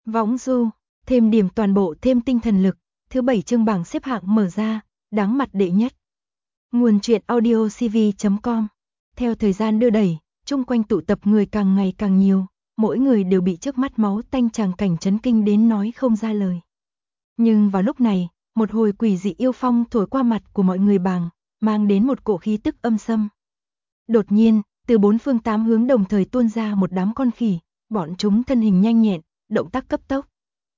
Võng du, thêm điểm toàn bộ thêm tinh thần lực, thứ 7 chương bảng xếp hạng mở ra, đáng mặt đệ nhất. Nguồn truyện audio cv.com. Theo thời gian đưa đẩy, chung quanh tụ tập người càng ngày càng nhiều, mỗi người đều bị trước mắt máu tanh tràng cảnh chấn kinh đến nói không ra lời. Nhưng vào lúc này, một hồi quỷ dị yêu phong thổi qua mặt của mọi người bàng, mang đến một cổ khí tức âm xâm. Đột nhiên, từ bốn phương tám hướng đồng thời tuôn ra một đám con khỉ, bọn chúng thân hình nhanh nhẹn, động tác cấp tốc.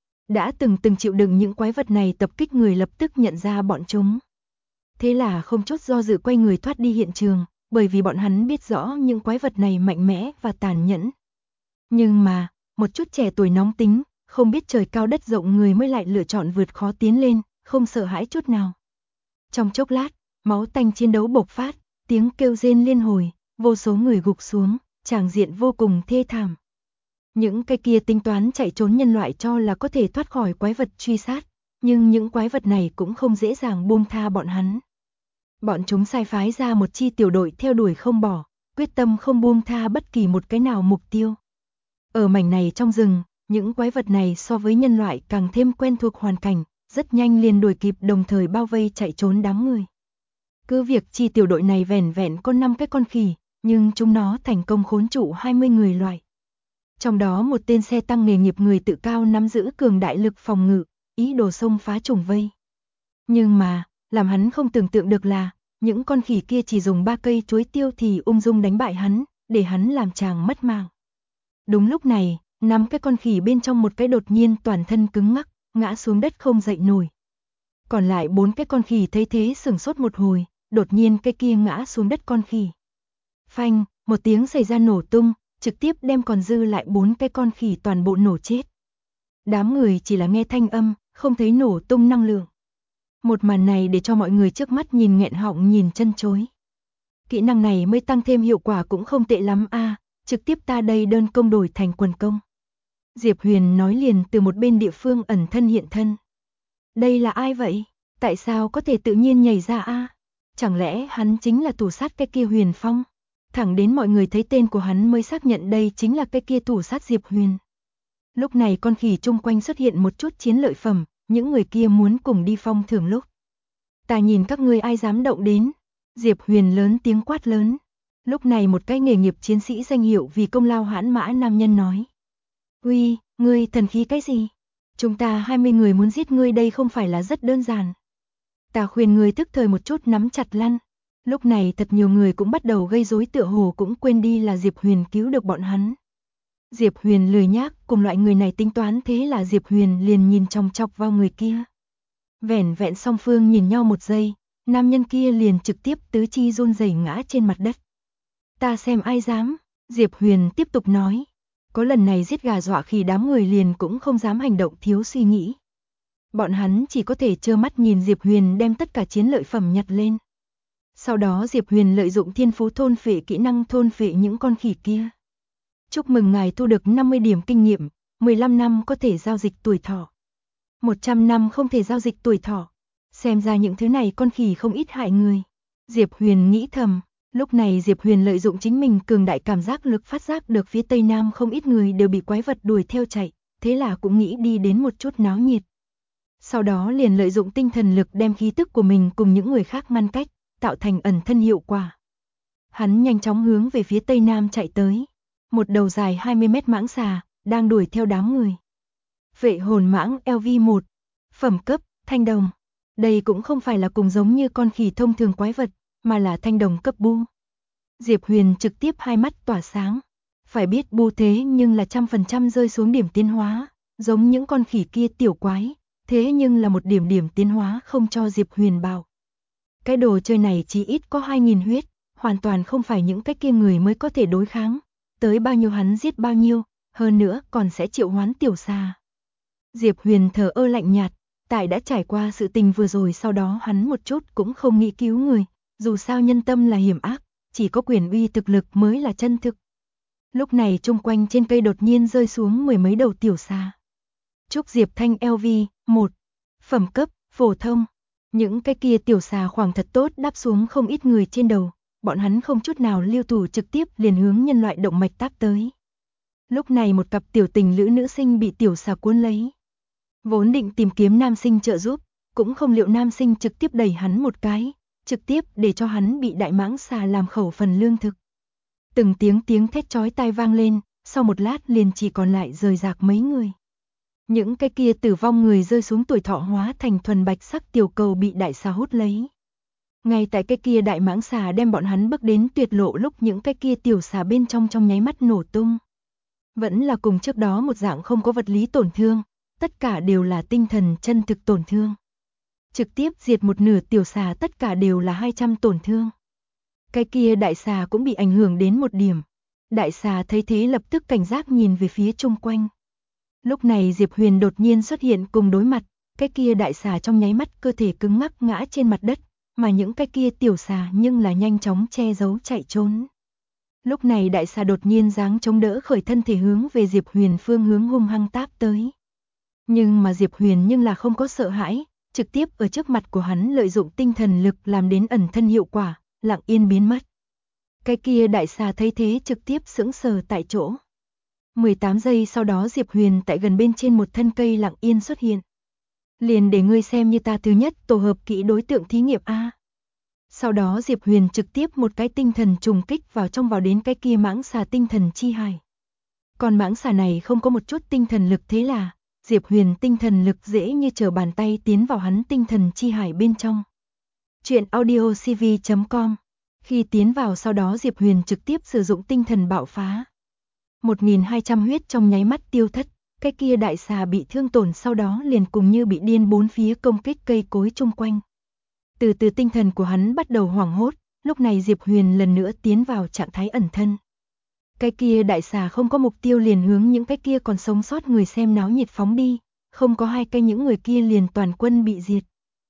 Đã từng chịu đựng những quái vật này tập kích người lập tức nhận ra bọn chúng. Thế là không chút do dự quay người thoát đi hiện trường, bởi vì bọn hắn biết rõ những quái vật này mạnh mẽ và tàn nhẫn. Nhưng mà, một chút trẻ tuổi nóng tính, không biết trời cao đất rộng người mới lại lựa chọn vượt khó tiến lên, không sợ hãi chút nào. Trong chốc lát, máu tanh chiến đấu bộc phát, tiếng kêu rên liên hồi, vô số người gục xuống, tràng diện vô cùng thê thảm. Những cái kia tính toán chạy trốn nhân loại cho là có thể thoát khỏi quái vật truy sát, nhưng những quái vật này cũng không dễ dàng buông tha bọn hắn. Bọn chúng sai phái ra một chi tiểu đội theo đuổi không bỏ, quyết tâm không buông tha bất kỳ một cái nào mục tiêu. Ở mảnh này trong rừng, những quái vật này so với nhân loại càng thêm quen thuộc hoàn cảnh, rất nhanh liền đuổi kịp đồng thời bao vây chạy trốn đám người. Cứ việc chi tiểu đội này vẻn vẹn có 5 cái con khỉ, nhưng chúng nó thành công khốn trụ 20 người loại. Trong đó một tên xe tăng nghề nghiệp người tự cao nắm giữ cường đại lực phòng ngự, ý đồ xông phá trùng vây. Nhưng mà, làm hắn không tưởng tượng được là, những con khỉ kia chỉ dùng 3 cây chuối tiêu thì ung dung đánh bại hắn, để hắn làm chàng mất mạng. Đúng lúc này, 5 cái con khỉ bên trong một cái đột nhiên toàn thân cứng ngắc, ngã xuống đất không dậy nổi. Còn lại 4 cái con khỉ thấy thế sửng sốt một hồi, đột nhiên cái kia ngã xuống đất con khỉ. Phanh, một tiếng xảy ra nổ tung, trực tiếp đem còn dư lại 4 cái con khỉ toàn bộ nổ chết. Đám người chỉ là nghe thanh âm, không thấy nổ tung năng lượng. Một màn này để cho mọi người trước mắt nhìn nghẹn họng nhìn chân chối. Kỹ năng này mới tăng thêm hiệu quả cũng không tệ lắm a, trực tiếp ta đây đơn công đổi thành quần công. Diệp Huyền nói liền từ một bên địa phương ẩn thân hiện thân. Đây là ai vậy? Tại sao có thể tự nhiên nhảy ra a? Chẳng lẽ hắn chính là thủ sát cái kia Huyền Phong? Thẳng đến mọi người thấy tên của hắn mới xác nhận đây chính là cái kia thủ sát Diệp Huyền. Lúc này con khỉ chung quanh xuất hiện một chút chiến lợi phẩm, những người kia muốn cùng đi phong thưởng lúc. Ta nhìn các ngươi ai dám động đến. Diệp Huyền lớn tiếng quát lớn. Lúc này một cái nghề nghiệp chiến sĩ danh hiệu vì công lao hãn mã nam nhân nói. Uy, ngươi thần khí cái gì? Chúng ta 20 người muốn giết ngươi đây không phải là rất đơn giản. Ta khuyên ngươi tức thời một chút nắm chặt lăn. Lúc này thật nhiều người cũng bắt đầu gây rối tựa hồ cũng quên đi là Diệp Huyền cứu được bọn hắn. Diệp Huyền lười nhác cùng loại người này tính toán thế là Diệp Huyền liền nhìn chòng chọc vào người kia. Vẻn vẹn song phương nhìn nhau một giây, nam nhân kia liền trực tiếp tứ chi run rẩy ngã trên mặt đất. Ta xem ai dám, Diệp Huyền tiếp tục nói. Có lần này giết gà dọa khỉ đám người liền cũng không dám hành động thiếu suy nghĩ. Bọn hắn chỉ có thể trơ mắt nhìn Diệp Huyền đem tất cả chiến lợi phẩm nhặt lên. Sau đó Diệp Huyền lợi dụng thiên phú thôn phệ kỹ năng thôn phệ những con khỉ kia. Chúc mừng ngài thu được 50 điểm kinh nghiệm, 15 năm có thể giao dịch tuổi thọ. 100 năm không thể giao dịch tuổi thọ. Xem ra những thứ này con khỉ không ít hại người. Diệp Huyền nghĩ thầm, lúc này Diệp Huyền lợi dụng chính mình cường đại cảm giác lực phát giác được phía Tây Nam không ít người đều bị quái vật đuổi theo chạy, thế là cũng nghĩ đi đến một chút náo nhiệt. Sau đó liền lợi dụng tinh thần lực đem khí tức của mình cùng những người khác ngăn cách, tạo thành ẩn thân hiệu quả. Hắn nhanh chóng hướng về phía Tây Nam chạy tới. Một đầu dài 20 mét mãng xà, đang đuổi theo đám người. Vệ hồn mãng LV1, phẩm cấp, thanh đồng. Đây cũng không phải là cùng giống như con khỉ thông thường quái vật, mà là thanh đồng cấp bu. Diệp Huyền trực tiếp hai mắt tỏa sáng. Phải biết bu thế nhưng là 100% rơi xuống điểm tiến hóa, giống những con khỉ kia tiểu quái, thế nhưng là một điểm tiến hóa không cho Diệp Huyền bảo. Cái đồ chơi này chỉ ít có 2000 huyết, hoàn toàn không phải những cái kia người mới có thể đối kháng. Tới bao nhiêu hắn giết bao nhiêu, hơn nữa còn sẽ triệu hoán tiểu xà. Diệp Huyền thở ơ lạnh nhạt, tại đã trải qua sự tình vừa rồi sau đó hắn một chút cũng không nghĩ cứu người, dù sao nhân tâm là hiểm ác, chỉ có quyền uy thực lực mới là chân thực. Lúc này chung quanh trên cây đột nhiên rơi xuống 10 mấy đầu tiểu xà. Trúc Diệp Thanh LV1, phẩm cấp, phổ thông. Những cái kia tiểu xà khoảng thật tốt đáp xuống không ít người trên đầu. Bọn hắn không chút nào lưu thủ trực tiếp liền hướng nhân loại động mạch tác tới. Lúc này một cặp tiểu tình lữ nữ sinh bị tiểu xà cuốn lấy. Vốn định tìm kiếm nam sinh trợ giúp, cũng không liệu nam sinh trực tiếp đẩy hắn một cái, trực tiếp để cho hắn bị đại mãng xà làm khẩu phần lương thực. Từng tiếng thét chói tai vang lên, sau một lát liền chỉ còn lại rời rạc mấy người. Những cái kia tử vong người rơi xuống tuổi thọ hóa thành thuần bạch sắc tiểu cầu bị đại xà hút lấy. Ngay tại cái kia đại mãng xà đem bọn hắn bước đến tuyệt lộ lúc những cái kia tiểu xà bên trong nháy mắt nổ tung. Vẫn là cùng trước đó một dạng không có vật lý tổn thương, tất cả đều là tinh thần chân thực tổn thương. Trực tiếp diệt một nửa tiểu xà, tất cả đều là 200 tổn thương. Cái kia đại xà cũng bị ảnh hưởng đến một điểm. Đại xà thấy thế lập tức cảnh giác nhìn về phía chung quanh. Lúc này Diệp Huyền đột nhiên xuất hiện cùng đối mặt, cái kia đại xà trong nháy mắt cơ thể cứng ngắc ngã trên mặt đất, mà những cái kia tiểu xà nhưng là nhanh chóng che giấu chạy trốn. Lúc này đại xà đột nhiên giáng chống đỡ khởi thân thể hướng về Diệp Huyền phương hướng hung hăng táp tới. Nhưng mà Diệp Huyền nhưng là không có sợ hãi, trực tiếp ở trước mặt của hắn lợi dụng tinh thần lực làm đến ẩn thân hiệu quả, lặng yên biến mất. Cái kia đại xà thấy thế trực tiếp sững sờ tại chỗ. 18 giây sau đó Diệp Huyền tại gần bên trên một thân cây lặng yên xuất hiện. Liền để ngươi xem như ta thứ nhất tổ hợp kỹ đối tượng thí nghiệm A. Sau đó Diệp Huyền trực tiếp một cái tinh thần trùng kích vào đến cái kia mãng xà tinh thần chi hải. Còn mãng xà này không có một chút tinh thần lực, thế là Diệp Huyền tinh thần lực dễ như trở bàn tay tiến vào hắn tinh thần chi hải bên trong. Chuyện audiocv.com. Khi tiến vào sau đó Diệp Huyền trực tiếp sử dụng tinh thần bạo phá. 1200 huyết trong nháy mắt tiêu thất, cái kia đại xà bị thương tổn sau đó liền cùng như bị điên bốn phía công kích cây cối chung quanh. Từ từ tinh thần của hắn bắt đầu hoảng hốt, lúc này Diệp Huyền lần nữa tiến vào trạng thái ẩn thân. Cái kia đại xà không có mục tiêu liền hướng những cái kia còn sống sót người xem náo nhiệt phóng đi, không có hai cây những người kia liền toàn quân bị diệt.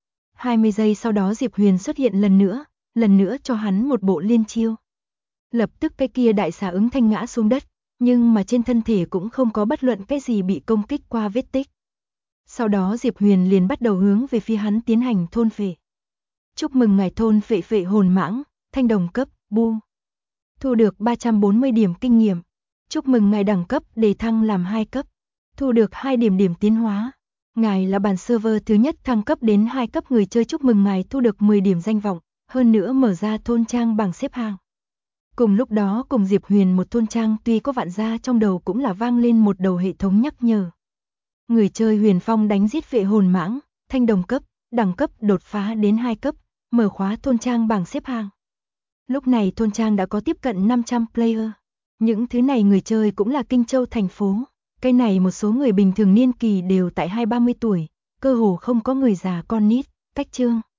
20 giây sau đó Diệp Huyền xuất hiện lần nữa cho hắn một bộ liên chiêu. Lập tức cái kia đại xà ứng thanh ngã xuống đất, nhưng mà trên thân thể cũng không có bất luận cái gì bị công kích qua vết tích. Sau đó Diệp Huyền liền bắt đầu hướng về phía hắn tiến hành thôn phệ. Chúc mừng ngài thôn phệ phệ hồn mãng, thanh đồng cấp, bu. Thu được 340 điểm kinh nghiệm. Chúc mừng ngài đẳng cấp đề thăng làm 2 cấp. Thu được 2 điểm tiến hóa. Ngài là bản server thứ nhất thăng cấp đến 2 cấp người chơi, chúc mừng ngài thu được 10 điểm danh vọng, hơn nữa mở ra thôn trang bảng xếp hạng. Cùng lúc đó cùng Diệp Huyền một thôn trang tuy có vạn gia trong đầu cũng là vang lên một đầu hệ thống nhắc nhở. Người chơi Huyền Phong đánh giết phệ hồn mãng, thanh đồng cấp, đẳng cấp đột phá đến 2 cấp, mở khóa thôn trang bảng xếp hạng. Lúc này thôn trang đã có tiếp cận 500 player. Những thứ này người chơi cũng là Kinh Châu thành phố. Cái này một số người bình thường niên kỳ đều tại 20-30 tuổi, cơ hồ không có người già con nít, cách chương.